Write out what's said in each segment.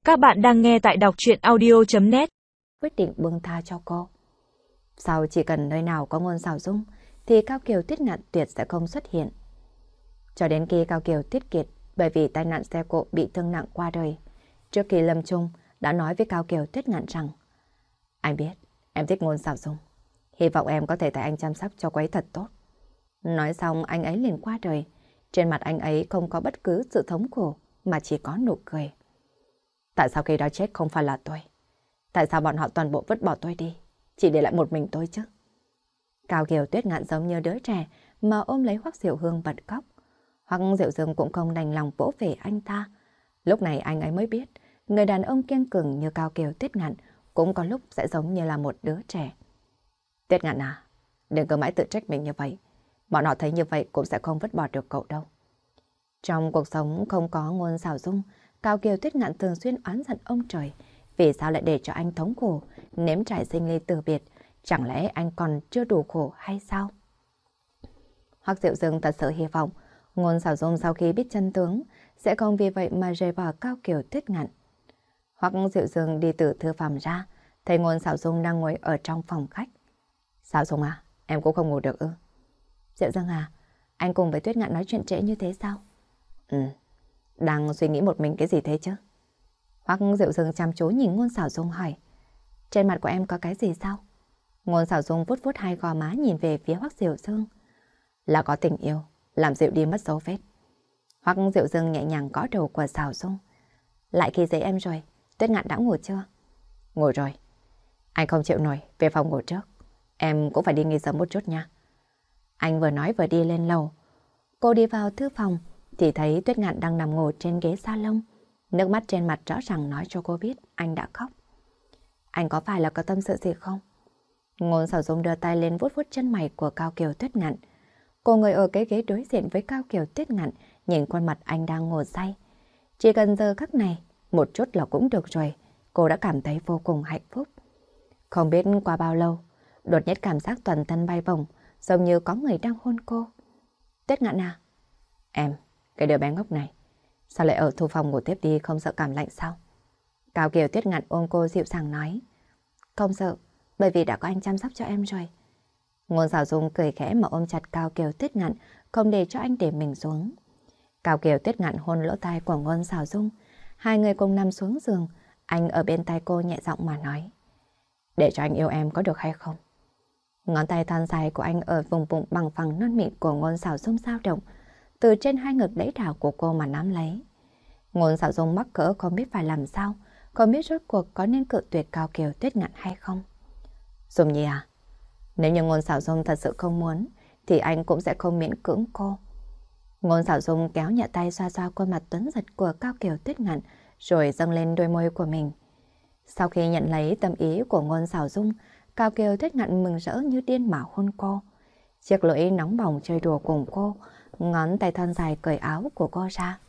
Các bạn đang nghe tại đọc truyện audio.net. Quyết định buông tha cho cô. Sau chỉ cần nơi nào có Ngôn Sảo Dung thì Cao Kiều Tuyết Ngạn tuyệt sẽ không xuất hiện. Cho đến khi Cao Kiều Tuyết Kiệt bởi vì tai nạn xe cộ bị thương nặng qua đời, trước khi lâm chung đã nói với Cao Kiều Tuyết Ngạn rằng: anh biết em thích Ngôn Sảo Dung, hy vọng em có thể tại anh chăm sóc cho cô ấy thật tốt. Nói xong anh ấy liền qua đời. Trên mặt anh ấy không có bất cứ sự thống khổ mà chỉ có nụ cười. Tại sao khi đó chết không phải là tôi? Tại sao bọn họ toàn bộ vứt bỏ tôi đi, chỉ để lại một mình tôi chứ? Cao Kiều Tuyết Ngạn giống như đứa trẻ mà ôm lấy Hoắc Diệu Hương bật khóc. Hoắc Diệu Dương cũng không đành lòng vỗ về anh ta. Lúc này anh ấy mới biết, người đàn ông kiên cường như Cao Kiều Tuyết Ngạn cũng có lúc sẽ giống như là một đứa trẻ. Tuyết Ngạn à, đừng cứ mãi tự trách mình như vậy. Bọn họ thấy như vậy cũng sẽ không vứt bỏ được cậu đâu. Trong cuộc sống không có Ngôn Sảo Dung, Cao Kiều Tuyết Ngạn thường xuyên oán giận ông trời. Vì sao lại để cho anh thống khổ, nếm trải sinh ly từ biệt? Chẳng lẽ anh còn chưa đủ khổ hay sao? Hoắc Diệu Dương thật sự hy vọng Ngôn Sảo Dung sau khi biết chân tướng sẽ không vì vậy mà rời bỏ Cao Kiều Tuyết Ngạn. Hoắc Diệu Dương đi từ thư phòng ra, thấy Ngôn Sảo Dung đang ngồi ở trong phòng khách. Sảo Dung à, em cũng không ngủ được ư? Diệu Dương à, anh cùng với Tuyết Ngạn nói chuyện trễ như thế sao? Đang suy nghĩ một mình cái gì thế chứ? Hoắc Diệu Dương chăm chú nhìn Ngôn Sảo Dung hỏi. Trên mặt của em có cái gì sao? Ngôn Sảo Dung vuốt vuốt hai gò má nhìn về phía Hoắc Diệu Dương. Là có tình yêu, làm dịu đi mất dấu vết. Hoắc Diệu Dương nhẹ nhàng gõ đầu của Sảo Dung. Lại khi dậy em rồi, Tuyết Ngạn đã ngủ chưa? Ngủ rồi. Anh không chịu nổi, về phòng ngủ trước. Em cũng phải đi nghỉ sớm một chút nha. Anh vừa nói vừa đi lên lầu. Cô đi vào thư phòng thì thấy Tuyết Ngạn đang nằm ngủ trên ghế salon. Nước mắt trên mặt rõ ràng nói cho cô biết anh đã khóc. Anh có phải là có tâm sự gì không? Ngôn Sảo Dung đưa tay lên vuốt vuốt chân mày của Cao Kiều Tuyết Ngạn. Cô ngồi ở cái ghế đối diện với Cao Kiều Tuyết Ngạn, nhìn khuôn mặt anh đang ngủ say. Chỉ cần giờ khắc này, một chút là cũng được rồi. Cô đã cảm thấy vô cùng hạnh phúc. Không biết qua bao lâu, đột nhiên cảm giác toàn thân bay bổng, giống như có người đang hôn cô. Tuyết Ngạn à? Em, cái đứa bé ngốc này, sao lại ở thư phòng ngủ tiếp đi, không sợ cảm lạnh sao? Cao Kiều Tuyết Ngạn ôm cô dịu dàng nói. Không sợ, bởi vì đã có anh chăm sóc cho em rồi. Ngôn Sảo Dung cười khẽ mà ôm chặt Cao Kiều Tuyết Ngạn, không để cho anh để mình xuống. Cao Kiều Tuyết Ngạn hôn lỗ tai của Ngôn Sảo Dung. Hai người cùng nằm xuống giường, anh ở bên tai cô nhẹ giọng mà nói. Để cho anh yêu em có được hay không? Ngón tay thon dài của anh ở vùng bụng bằng phẳng non mịn của Ngôn Sảo Dung dao động, từ trên hai ngực đẫy đảo của cô mà nắm lấy. Ngôn Sảo Dung mắc cỡ không biết phải làm sao, không biết rốt cuộc có nên cự tuyệt Cao Kiều Tuyết Ngạn hay không. Dung Nhi à, nếu như Ngôn Sảo Dung thật sự không muốn thì anh cũng sẽ không miễn cưỡng cô. Ngôn Sảo Dung kéo nhẹ tay xoa xoa khuôn mặt tuấn giật của Cao Kiều Tuyết Ngạn, rồi dâng lên đôi môi của mình. Sau khi nhận lấy tâm ý của Ngôn Sảo Dung, Cao Kiều Tuyết Ngạn mừng rỡ như điên mà hôn cô. Chiếc lưỡi nóng bỏng chơi đùa cùng cô, ngón tay thon dài cởi áo của cô ra.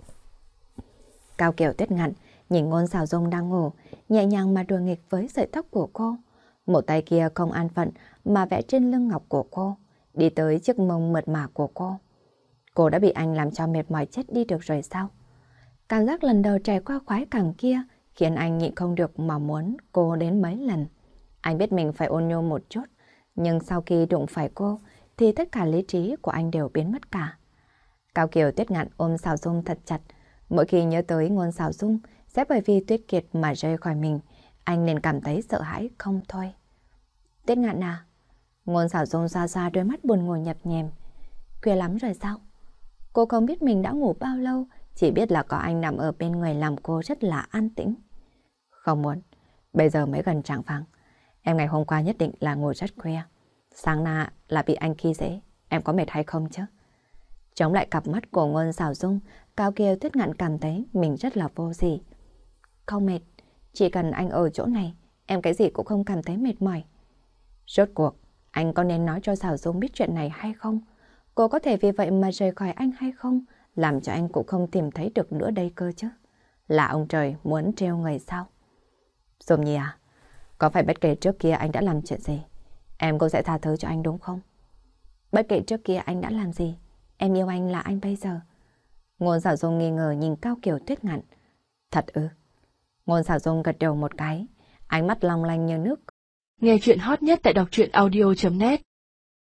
Cao Kiều Tuyết Ngạn nhìn Ngôn Sảo Dung đang ngủ, nhẹ nhàng mà đùa nghịch với sợi tóc của cô. Một tay kia không an phận mà vẽ trên lưng ngọc của cô, đi tới chiếc mông mượt mà của cô. Cô đã bị anh làm cho mệt mỏi chết đi được rồi sao? Cảm giác lần đầu trải qua khoái cảm kia khiến anh nhịn không được mà muốn cô đến mấy lần. Anh biết mình phải ôn nhu một chút, nhưng sau khi đụng phải cô thì tất cả lý trí của anh đều biến mất cả. Cao Kiều Tuyết Ngạn ôm Sảo Dung thật chặt. Mỗi khi nhớ tới Ngôn Sảo Dung sẽ bởi vì Tuyết Kiệt mà rơi khỏi mình, anh liền cảm thấy sợ hãi không thôi. Tuyết Ngạn à? Ngôn Sảo Dung xoa xoa đôi mắt buồn ngủ nhập nhèm. Khuya lắm rồi sao? Cô không biết mình đã ngủ bao lâu, chỉ biết là có anh nằm ở bên người làm cô rất là an tĩnh. Không muốn, bây giờ mới gần rạng vàng. Em ngày hôm qua nhất định là ngủ rất khuya. Sáng nay là bị anh khi dễ, em có mệt hay không chứ? Chống lại cặp mắt của Ngôn Sảo Dung, Cao Kiều Tuyết Ngạn cảm thấy mình rất là vô gì. Không mệt, chỉ cần anh ở chỗ này, em cái gì cũng không cảm thấy mệt mỏi. Rốt cuộc, anh có nên nói cho Sảo Dung biết chuyện này hay không? Cô có thể vì vậy mà rời khỏi anh hay không? Làm cho anh cũng không tìm thấy được nữa đây cơ chứ. Là ông trời muốn trêu người sao? Dung Nhi à, có phải bất kể trước kia anh đã làm chuyện gì, em cũng sẽ tha thứ cho anh đúng không? Bất kể trước kia anh đã làm gì, em yêu anh là anh bây giờ. Ngôn Sảo Dung nghi ngờ nhìn Cao Kiều Tuyết Ngạn. Thật ư? Ngôn Sảo Dung gật đầu một cái, ánh mắt long lanh như nước. Nghe chuyện hot nhất tại đọc truyện audio.net